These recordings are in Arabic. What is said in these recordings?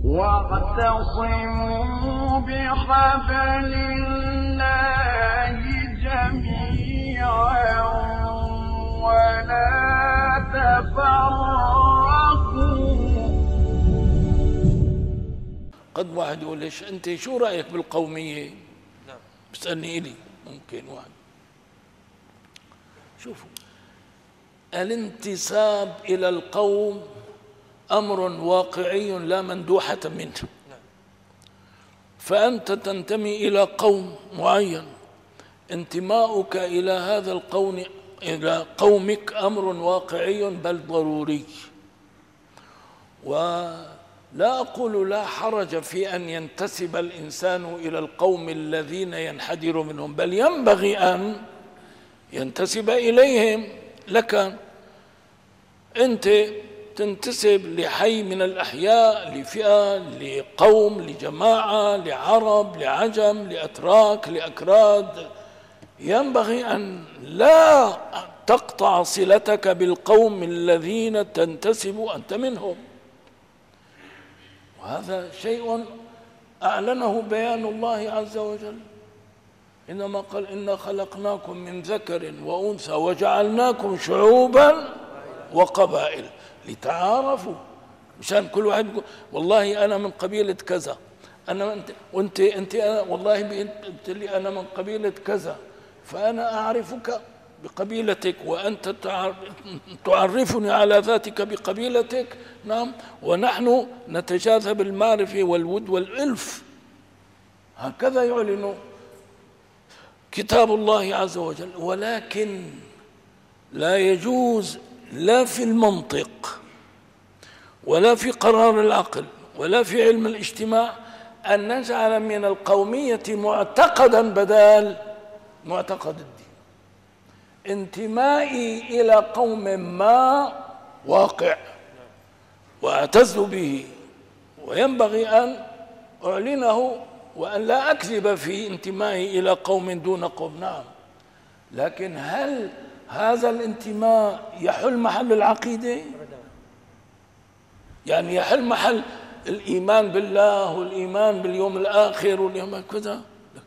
واعتصموا بحبل الله جميعا ولا تفرقوا. قد واحد يقول ليش أنت شو رأيك بالقومية؟ نعم. بسألني إلي ممكن واحد. شوفوا، الانتساب إلى القوم أمر واقعي لا مندوحة منه. فأنت تنتمي إلى قوم معين، انتماؤك إلى هذا القوم إلى قومك أمر واقعي بل ضروري. ولا أقول لا حرج في أن ينتسب الإنسان إلى القوم الذين ينحدر منهم، بل ينبغي أن ينتسب إليهم. لك أنت تنتسب لحي من الأحياء، لفئة، لقوم، لجماعة، لعرب، لعجم، لأتراك، لأكراد، ينبغي أن لا تقطع صلتك بالقوم الذين تنتسب أنت منهم. وهذا شيء أعلنه بيان الله عز وجل، إنما قال إنا خلقناكم من ذكر وأنثى وجعلناكم شعوبا وقبائل لتعارفوا. مشان كل واحد يقول والله أنا من قبيلة كذا، أنا وأنت أنا والله قلت لي أنا من قبيلة كذا، فأنا أعرفك بقبيلتك وأنت تعرفني على ذاتك بقبيلتك. نعم، ونحن نتجاذب المعرفة والود والألف. هكذا يعلن كتاب الله عز وجل. ولكن لا يجوز لا في المنطق ولا في قرار العقل ولا في علم الاجتماع أن نجعل من القومية معتقدا بدل معتقد الدين. انتمائي إلى قوم ما واقع وأعتز به، وينبغي أن أعلنه وأن لا أكذب في انتمائي إلى قوم دون قوم. نعم، لكن هل هذا الانتماء يحل محل العقيدة؟ يعني يحل محل الإيمان بالله والإيمان باليوم الآخر واليوم كذا؟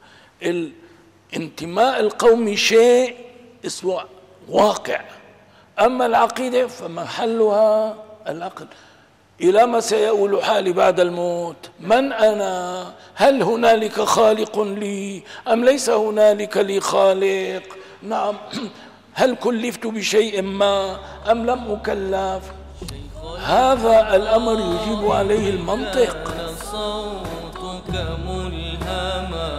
الانتماء القومي شيء اسمه واقع، أما العقيدة فمحلها العقل. إلى ما سيؤول حالي بعد الموت؟ من أنا؟ هل هنالك خالق لي أم ليس هنالك لي خالق؟ نعم، هل كلفت بشيء ما أم لم أكلف؟ هذا الأمر يجيب عليه المنطق. صوتك ملهما